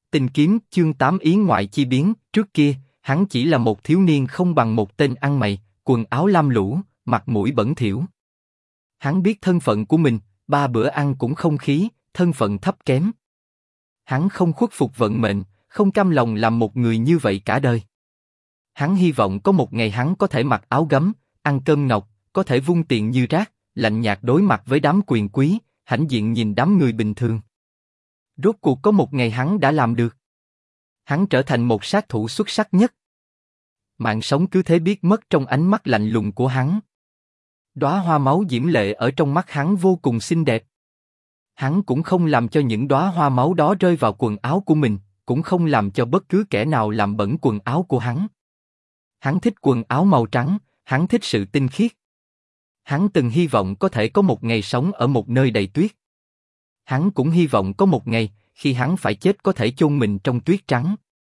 Tình kiếm chương 8 ý ngoại chi biến. Trước kia, hắn chỉ là một thiếu niên không bằng một tên ăn mày, quần áo lam lũ, mặt mũi bẩn thỉu. Hắn biết thân phận của mình, 3 bữa ăn cũng không khí, thân phận thấp kém. Hắn không khuất phục vận mệnh, không cam lòng làm một người như vậy cả đời. Hắn hy vọng có một ngày hắn có thể mặc áo gấm, ăn cơm ngọc, có thể vung tiền như rác, lạnh nhạt đối mặt với đám quyền quý, hãnh diện nhìn đám người bình thường. Rốt cuộc có một ngày hắn đã làm được. Hắn trở thành một sát thủ xuất sắc nhất. Mạng sống cứ thế biết mất trong ánh mắt lạnh lùng của hắn. Đóa hoa máu diễm lệ ở trong mắt hắn vô cùng xinh đẹp. Hắn cũng không làm cho những đóa hoa máu đó rơi vào quần áo của mình, cũng không làm cho bất cứ kẻ nào làm bẩn quần áo của hắn. Hắn thích quần áo màu trắng, hắn thích sự tinh khiết. Hắn từng hy vọng có thể có một ngày sống ở một nơi đầy tuyết. Hắn cũng hy vọng có một ngày, khi hắn phải chết có thể chôn mình trong tuyết trắng.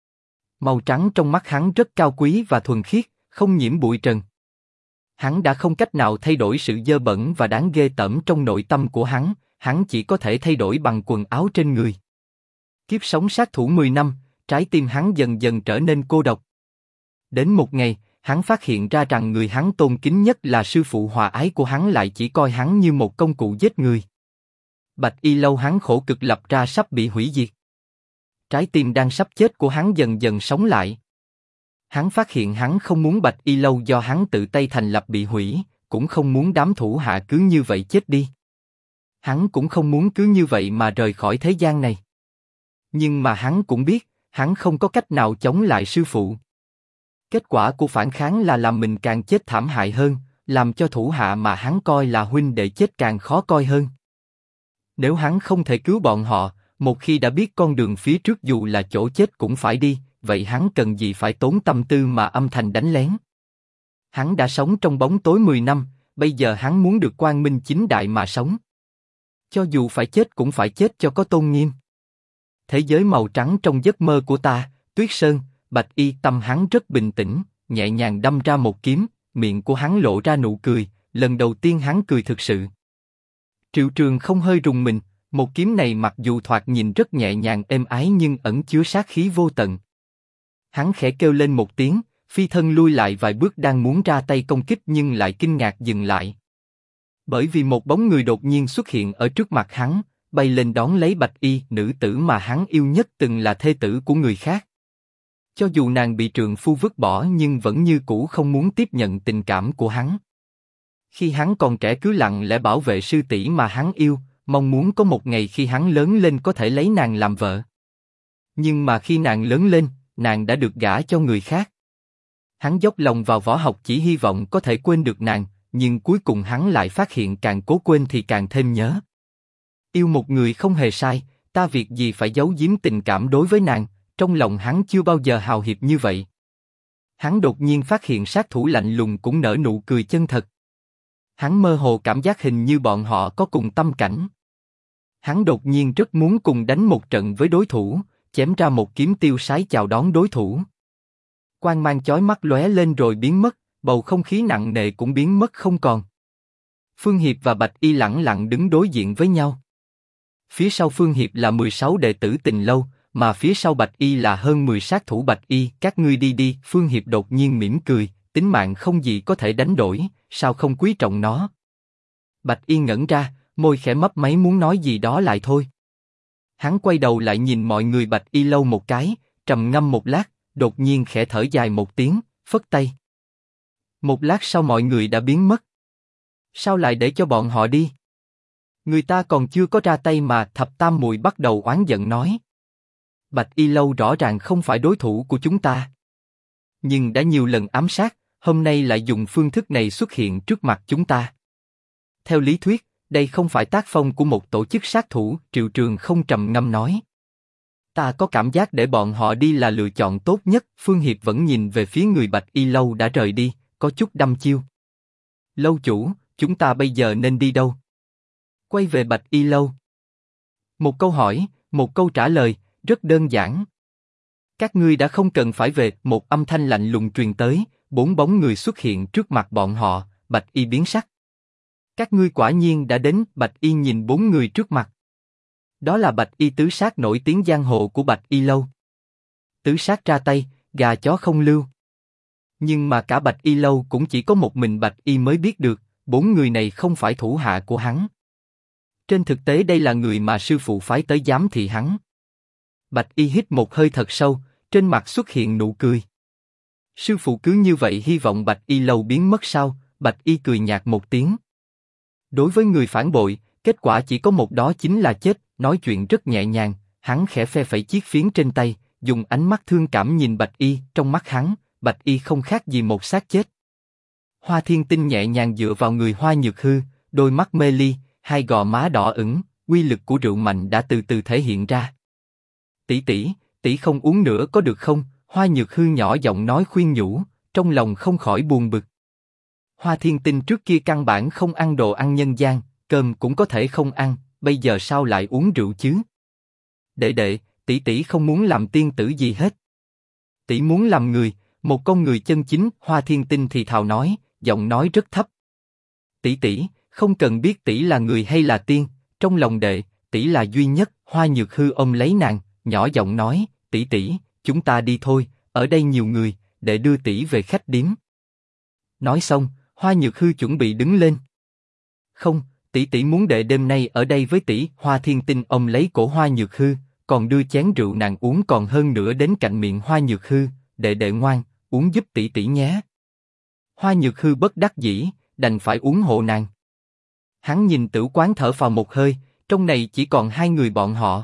Màu trắng trong mắt hắn rất cao quý và thuần khiết, không nhiễm bụi trần. Hắn đã không cách nào thay đổi sự dơ bẩn và đáng ghê tởm trong nội tâm của hắn chỉ có thể thay đổi bằng quần áo trên người. Kiếp sống sát thủ 10 năm, trái tim hắn dần dần trở nên cô độc. Đến một ngày, hắn phát hiện ra rằng người hắn tôn kính nhất là sư phụ hòa ái của hắn lại chỉ coi hắn như một công cụ giết người. Bạch Y Lâu hắn khổ cực lập ra sắp bị hủy diệt. Trái tim đang sắp chết của hắn dần dần sống lại. Hắn phát hiện hắn không muốn Bạch Y Lâu do hắn tự tay thành lập bị hủy, cũng không muốn đám thủ hạ cứ như vậy chết đi. Hắn cũng không muốn cứ như vậy mà rời khỏi thế gian này. Nhưng mà hắn cũng biết, hắn không có cách nào chống lại sư phụ. Kết quả của phản kháng là làm mình càng chết thảm hại hơn, làm cho thủ hạ mà hắn coi là huynh đệ chết càng khó coi hơn. Nếu hắn không thể cứu bọn họ, một khi đã biết con đường phía trước dù là chỗ chết cũng phải đi, vậy hắn cần gì phải tốn tâm tư mà âm thầm đánh lén. Hắn đã sống trong bóng tối 10 năm, bây giờ hắn muốn được quang minh chính đại mà sống. Cho dù phải chết cũng phải chết cho có tôn nghiêm. Thế giới màu trắng trong giấc mơ của ta, Tuyết Sơn, Bạch Y. Tâm hắn rất bình tĩnh, nhẹ nhàng đâm ra một kiếm, miệng của hắn lộ ra nụ cười, lần đầu tiên hắn cười thực sự. Triệu Trường không hơi rùng mình, một kiếm này mặc dù thoạt nhìn rất nhẹ nhàng êm ái nhưng ẩn chứa sát khí vô tận. Hắn khẽ kêu lên một tiếng, phi thân lui lại vài bước đang muốn ra tay công kích nhưng lại kinh ngạc dừng lại. Bởi vì một bóng người đột nhiên xuất hiện ở trước mặt hắn, bay lên đón lấy Bạch Y, nữ tử mà hắn yêu nhất từng là thê tử của người khác. Cho dù nàng bị trượng phu vứt bỏ nhưng vẫn như cũ không muốn tiếp nhận tình cảm của hắn. Khi hắn còn trẻ cứ lặng lẽ bảo vệ sư tỷ mà hắn yêu, mong muốn có một ngày khi hắn lớn lên có thể lấy nàng làm vợ. Nhưng mà khi nàng lớn lên, nàng đã được gả cho người khác. Hắn dốc lòng vào võ học chỉ hy vọng có thể quên được nàng, nhưng cuối cùng hắn lại phát hiện càng cố quên thì càng thêm nhớ. Yêu một người không hề sai, ta việc gì phải giấu giếm tình cảm đối với nàng, trong lòng hắn chưa bao giờ hào hiệp như vậy. Hắn đột nhiên phát hiện sát thủ lạnh lùng cũng nở nụ cười chân thật. Hắn mơ hồ cảm giác hình như bọn họ có cùng tâm cảnh. Hắn đột nhiên rất muốn cùng đánh một trận với đối thủ, chém ra một kiếm tiêu sái chào đón đối thủ. Quang mang chói mắt lóe lên rồi biến mất, bầu không khí nặng nề cũng biến mất không còn. Phương Hiệp và Bạch Y lẳng lặng đứng đối diện với nhau. Phía sau Phương Hiệp là 16 đệ tử Tình Lâu, mà phía sau Bạch Y là hơn 10 sát thủ Bạch Y. Các ngươi đi đi. Phương Hiệp đột nhiên mỉm cười, tính mạng không gì có thể đánh đổi, sao không quý trọng nó? Bạch Y ngẩn ra, môi khẽ mấp máy muốn nói gì đó lại thôi. Hắn quay đầu lại nhìn mọi người Bạch Y Lâu một cái, trầm ngâm một lát, đột nhiên khẽ thở dài một tiếng, phất tay. Một lát sau mọi người đã biến mất. Sao lại để cho bọn họ đi? Người ta còn chưa có ra tay mà. Thập Tam Muội bắt đầu oán giận nói. Bạch Y Lâu rõ ràng không phải đối thủ của chúng ta. Nhưng đã nhiều lần ám sát, hôm nay lại dùng phương thức này xuất hiện trước mặt chúng ta. Theo lý thuyết, đây không phải tác phong của một tổ chức sát thủ. Triệu Trường không trầm ngâm nói. Ta có cảm giác để bọn họ đi là lựa chọn tốt nhất. Phương Hiệp vẫn nhìn về phía người Bạch Y Lâu đã rời đi, có chút đăm chiêu. Lâu chủ, chúng ta bây giờ nên đi đâu? Quay về Bạch Y Lâu. Một câu hỏi, một câu trả lời, rất đơn giản. Các ngươi đã không cần phải về. Một âm thanh lạnh lùng truyền tới, 4 bóng người xuất hiện trước mặt bọn họ. Bạch Y biến sắc. Các ngươi quả nhiên đã đến. Bạch Y nhìn 4 người trước mặt. Đó là Bạch Y tứ sát nổi tiếng giang hồ của Bạch Y lâu. Tứ sát ra tay, gà chó không lưu. Nhưng mà cả Bạch Y lâu cũng chỉ có một mình Bạch Y mới biết được, 4 người này không phải thủ hạ của hắn. Trên thực tế đây là người mà sư phụ phái tới giám thị hắn. Bạch Y hít một hơi thật sâu, trên mặt xuất hiện nụ cười. Sư phụ cứ như vậy hy vọng Bạch Y lâu biến mất sao? Bạch Y cười nhạt một tiếng. Đối với người phản bội, kết quả chỉ có một, đó chính là chết. Nói chuyện rất nhẹ nhàng, hắn khẽ phe phẩy chiếc phiến trên tay, dùng ánh mắt thương cảm nhìn Bạch Y. Trong mắt hắn, Bạch Y không khác gì một xác chết. Hoa Thiên Tinh nhẹ nhàng dựa vào người Hoa Nhược Hư, đôi mắt mê ly, hai gò má đỏ ửng, uy lực của rượu mạnh đã từ từ thể hiện ra. Tỷ tỷ, tỷ không uống nữa có được không? Hoa Nhược Hư nhỏ giọng nói khuyên nhủ, trong lòng không khỏi buồn bực. Hoa Thiên Tinh trước kia căn bản không ăn đồ ăn nhân gian, cơm cũng có thể không ăn, bây giờ sao lại uống rượu chứ? Đệ đệ, tỷ tỷ không muốn làm tiên tử gì hết. Tỷ muốn làm người, một con người chân chính. Hoa Thiên Tinh thì thào nói, giọng nói rất thấp. Tỷ tỷ, không cần biết tỷ là người hay là tiên, trong lòng đệ, tỷ là duy nhất. Hoa Nhược Hư ôm lấy nàng, nhỏ giọng nói, tỷ tỷ, chúng ta đi thôi, ở đây nhiều người, đệ đưa tỷ về khách điếm. Nói xong, Hoa Nhược Hư chuẩn bị đứng lên. Không, tỷ tỷ muốn đệ đêm nay ở đây với tỷ. Hoa Thiên Tinh ôm lấy cổ Hoa Nhược Hư, còn đưa chén rượu nàng uống còn hơn nữa đến cạnh miệng Hoa Nhược Hư, đệ đệ ngoan, uống giúp tỷ tỷ nhé. Hoa Nhược Hư bất đắc dĩ, đành phải uống hộ nàng. Hắn nhìn Tử Quán thở phào một hơi, trong này chỉ còn hai người bọn họ.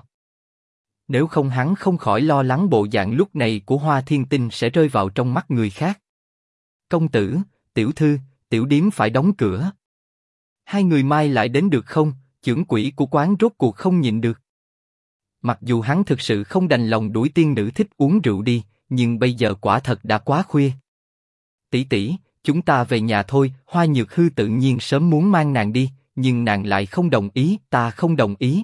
Nếu không hắn không khỏi lo lắng bộ dạng lúc này của Hoa Thiên Tinh sẽ rơi vào trong mắt người khác. Công tử, tiểu thư, tiểu điếm phải đóng cửa. Hai người mai lại đến được không? Chưởng quỹ của quán rốt cuộc không nhịn được. Mặc dù hắn thực sự không đành lòng đuổi tiên nữ thích uống rượu đi, nhưng bây giờ quả thật đã quá khuya. Tỷ tỷ, chúng ta về nhà thôi. Hoa Nhược Hư tự nhiên sớm muốn mang nàng đi, nhưng nàng lại không đồng ý. Ta không đồng ý,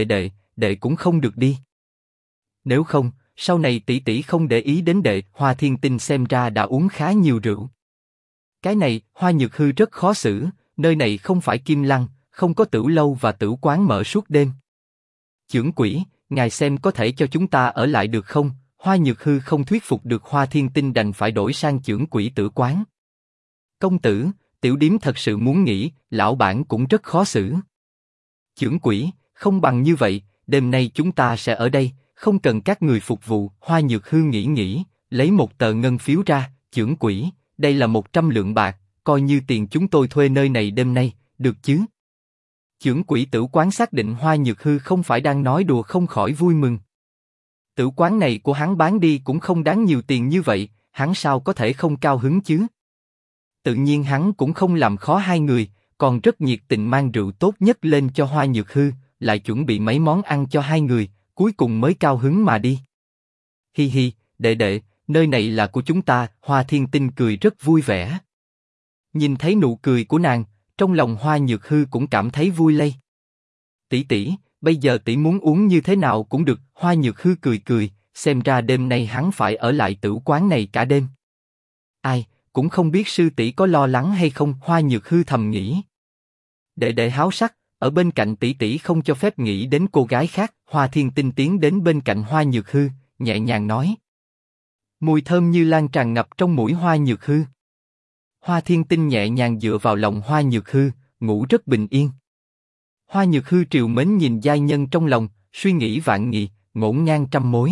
đệ cũng không được đi. Nếu không, sau này tỷ tỷ không để ý đến đệ. Hoa Thiên Tinh xem ra đã uống khá nhiều rượu. Cái này, Hoa Nhược Hư rất khó xử, nơi này không phải Kim Lăng, không có tửu lâu và tửu quán mở suốt đêm. Chưởng quỹ, ngài xem có thể cho chúng ta ở lại được không? Hoa Nhược Hư không thuyết phục được Hoa Thiên Tinh đành phải đổi sang chưởng quỹ tử quán. Công tử, tiểu điếm thật sự muốn nghỉ, lão bản cũng rất khó xử. Chưởng quỹ, không bằng như vậy, đêm nay chúng ta sẽ ở đây, không cần các người phục vụ. Hoa Nhược Hư nghĩ, lấy một tờ ngân phiếu ra, chưởng quỹ, đây là 100 lượng bạc, coi như tiền chúng tôi thuê nơi này đêm nay, được chứ? Chưởng quỹ tử quán xác định Hoa Nhược Hư không phải đang nói đùa không khỏi vui mừng. Tử quán này của hắn bán đi cũng không đáng nhiều tiền như vậy, hắn sao có thể không cao hứng chứ? Tự nhiên hắn cũng không làm khó hai người, còn rất nhiệt tình mang rượu tốt nhất lên cho Hoa Nhược Hư, lại chuẩn bị mấy món ăn cho hai người, cuối cùng mới cao hứng mà đi. Hi hi, đệ, nơi này là của chúng ta. Hoa Thiên Tinh cười rất vui vẻ. Nhìn thấy nụ cười của nàng, trong lòng Hoa Nhược Hư cũng cảm thấy vui lây. Tỷ tỷ, bây giờ tỷ muốn uống như thế nào cũng được. Hoa Nhược Hư cười, xem ra đêm nay hắn phải ở lại tửu quán này cả đêm. Ai, cũng không biết sư tỷ có lo lắng hay không. Hoa Nhược Hư thầm nghĩ. Đệ háo sắc, ở bên cạnh tỷ tỷ không cho phép nghĩ đến cô gái khác. Hoa Thiên Tinh tiến đến bên cạnh Hoa Nhược Hư, nhẹ nhàng nói. Mùi thơm như lan tràn ngập trong mũi Hoa Nhược Hư. Hoa Thiên Tinh nhẹ nhàng dựa vào lòng Hoa Nhược Hư, ngủ rất bình yên. Hoa Nhược Hư trìu mến nhìn giai nhân trong lòng, suy nghĩ vạn nghị, ngổn ngang trăm mối.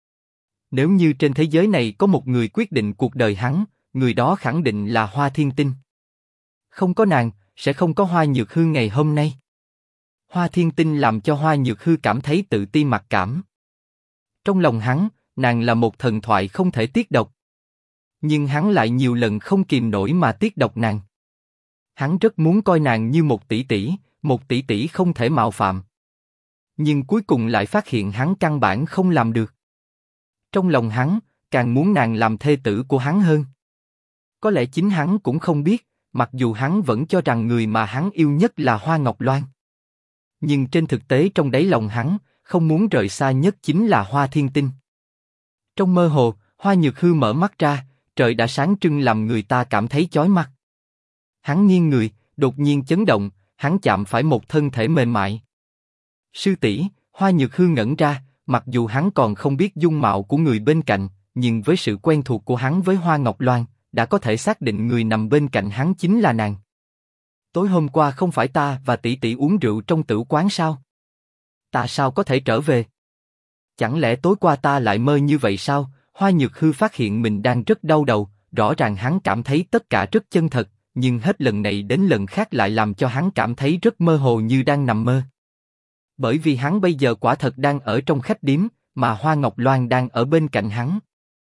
Nếu như trên thế giới này có một người quyết định cuộc đời hắn, người đó khẳng định là Hoa Thiên Tinh. Không có nàng, sẽ không có Hoa Nhược Hư ngày hôm nay. Hoa Thiên Tinh làm cho Hoa Nhược Hư cảm thấy tự ti mặc cảm. Trong lòng hắn, nàng là một thần thoại không thể tiết độc. Nhưng hắn lại nhiều lần không kìm nổi mà tiết độc nàng. Hắn rất muốn coi nàng như một tỷ tỷ không thể mạo phạm. Nhưng cuối cùng lại phát hiện hắn căn bản không làm được. Trong lòng hắn, càng muốn nàng làm thê tử của hắn hơn. Có lẽ chính hắn cũng không biết, mặc dù hắn vẫn cho rằng người mà hắn yêu nhất là Hoa Ngọc Loan. Nhưng trên thực tế trong đáy lòng hắn, không muốn rời xa nhất chính là Hoa Thiên Tinh. Trong mơ hồ, Hoa Nhược Hư mở mắt ra, trời đã sáng trưng làm người ta cảm thấy chói mắt. Hắn nghiêng người, đột nhiên chấn động, hắn chạm phải một thân thể mềm mại. Sư tỷ, Hoa Nhược Hư ngẩn ra, mặc dù hắn còn không biết dung mạo của người bên cạnh, nhưng với sự quen thuộc của hắn với Hoa Ngọc Loan, đã có thể xác định người nằm bên cạnh hắn chính là nàng. Tối hôm qua không phải ta và tỷ tỷ uống rượu trong tử quán sao? Ta sao có thể trở về? Chẳng lẽ tối qua ta lại mơ như vậy sao? Hoa Nhược Hư phát hiện mình đang rất đau đầu, rõ ràng hắn cảm thấy tất cả rất chân thật, nhưng hết lần này đến lần khác lại làm cho hắn cảm thấy rất mơ hồ như đang nằm mơ. Bởi vì hắn bây giờ quả thật đang ở trong khách điếm, mà Hoa Ngọc Loan đang ở bên cạnh hắn.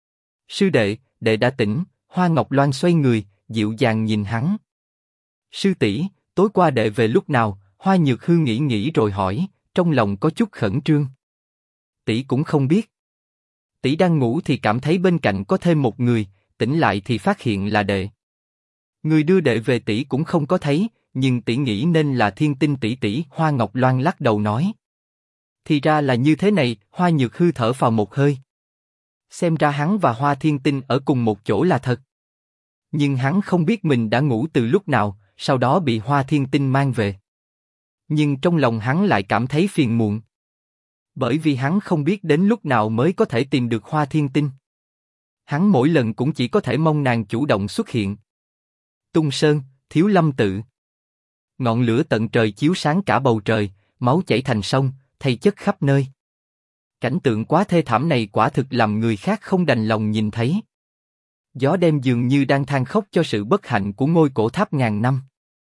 Sư đệ, đệ đã tỉnh. Hoa Ngọc Loan xoay người, dịu dàng nhìn hắn. Sư tỷ, tối qua đệ về lúc nào? Hoa Nhược Hư nghĩ nghĩ rồi hỏi, trong lòng có chút khẩn trương. Tỷ cũng không biết. Tỷ đang ngủ thì cảm thấy bên cạnh có thêm một người, tỉnh lại thì phát hiện là đệ. Người đưa đệ về tỷ cũng không có thấy, nhưng tỷ nghĩ nên là Thiên Tinh tỷ tỷ. Hoa Ngọc Loan lắc đầu nói. Thì ra là như thế này. Hoa Nhược Hư thở phào một hơi. Xem ra hắn và Hoa Thiên Tinh ở cùng một chỗ là thật. Nhưng hắn không biết mình đã ngủ từ lúc nào, sau đó bị Hoa Thiên Tinh mang về. Nhưng trong lòng hắn lại cảm thấy phiền muộn. Bởi vì hắn không biết đến lúc nào mới có thể tìm được Hoa Thiên Tinh. Hắn mỗi lần cũng chỉ có thể mong nàng chủ động xuất hiện. Tung Sơn, Thiếu Lâm Tự. Ngọn lửa tận trời chiếu sáng cả bầu trời, máu chảy thành sông, thây chất khắp nơi. Cảnh tượng quá thê thảm này quả thực làm người khác không đành lòng nhìn thấy. Gió đêm dường như đang than khóc cho sự bất hạnh của ngôi cổ tháp ngàn năm.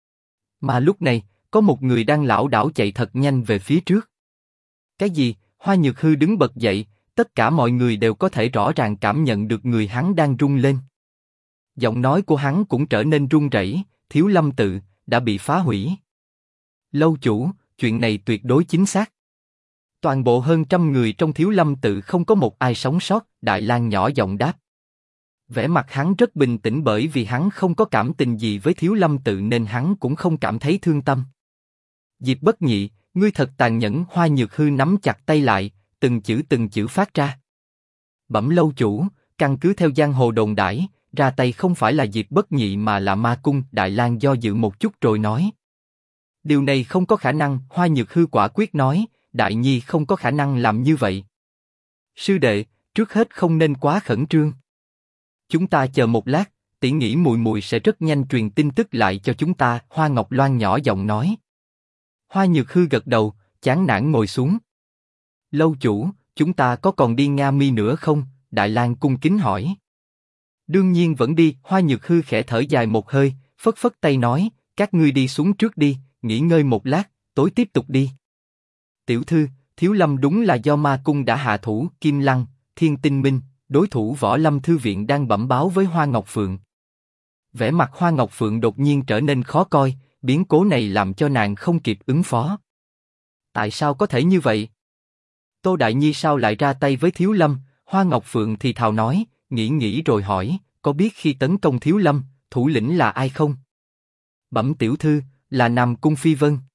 Mà lúc này, có một người đang lảo đảo chạy thật nhanh về phía trước. Cái gì? Hoa Nhược Hư đứng bật dậy, tất cả mọi người đều có thể rõ ràng cảm nhận được người hắn đang run lên. Giọng nói của hắn cũng trở nên run rẩy. Thiếu Lâm Tự đã bị phá hủy. Lâu chủ, chuyện này tuyệt đối chính xác. Toàn bộ hơn 100 người trong Thiếu Lâm Tự không có một ai sống sót. Đại Lang nhỏ giọng đáp. Vẻ mặt hắn rất bình tĩnh bởi vì hắn không có cảm tình gì với Thiếu Lâm Tự nên hắn cũng không cảm thấy thương tâm. Diệp Bất Nhị, ngươi thật tàn nhẫn. Hoa Nhược Hư nắm chặt tay lại, từng chữ phát ra. Bẩm lâu chủ, căn cứ theo giang hồ đồn đãi, ra tay không phải là Diệp Bất Nhị mà là Ma Cung. Đại Lang do dự một chút rồi nói. Điều này không có khả năng. Hoa Nhược Hư quả quyết nói, Đại Nhi không có khả năng làm như vậy. Sư đệ, trước hết không nên quá khẩn trương. Chúng ta chờ một lát, tỷ nghĩ muội muội sẽ rất nhanh truyền tin tức lại cho chúng ta. Hoa Ngọc Loan nhỏ giọng nói. Hoa Nhược Hư gật đầu, chán nản ngồi xuống. Lâu chủ, chúng ta có còn đi Nga Mi nữa không? Đại Lang cung kính hỏi. Đương nhiên vẫn đi. Hoa Nhược Hư khẽ thở dài một hơi, phất phất tay nói, các ngươi đi xuống trước đi, nghỉ ngơi một lát, tối tiếp tục đi. Tiểu thư, Thiếu Lâm đúng là do Ma Cung đã hạ thủ. Kim Lăng, Thiên Tinh Minh, đối thủ Võ Lâm Thư viện đang bẩm báo với Hoa Ngọc Phượng. Vẻ mặt Hoa Ngọc Phượng đột nhiên trở nên khó coi, biến cố này làm cho nàng không kịp ứng phó. Tại sao có thể như vậy? Tô Đại Nhi sao lại ra tay với Thiếu Lâm? Hoa Ngọc Phượng thì thào nói, nghĩ rồi hỏi, có biết khi tấn công Thiếu Lâm, thủ lĩnh là ai không? Bẩm tiểu thư, là Nam Cung Phi Vân.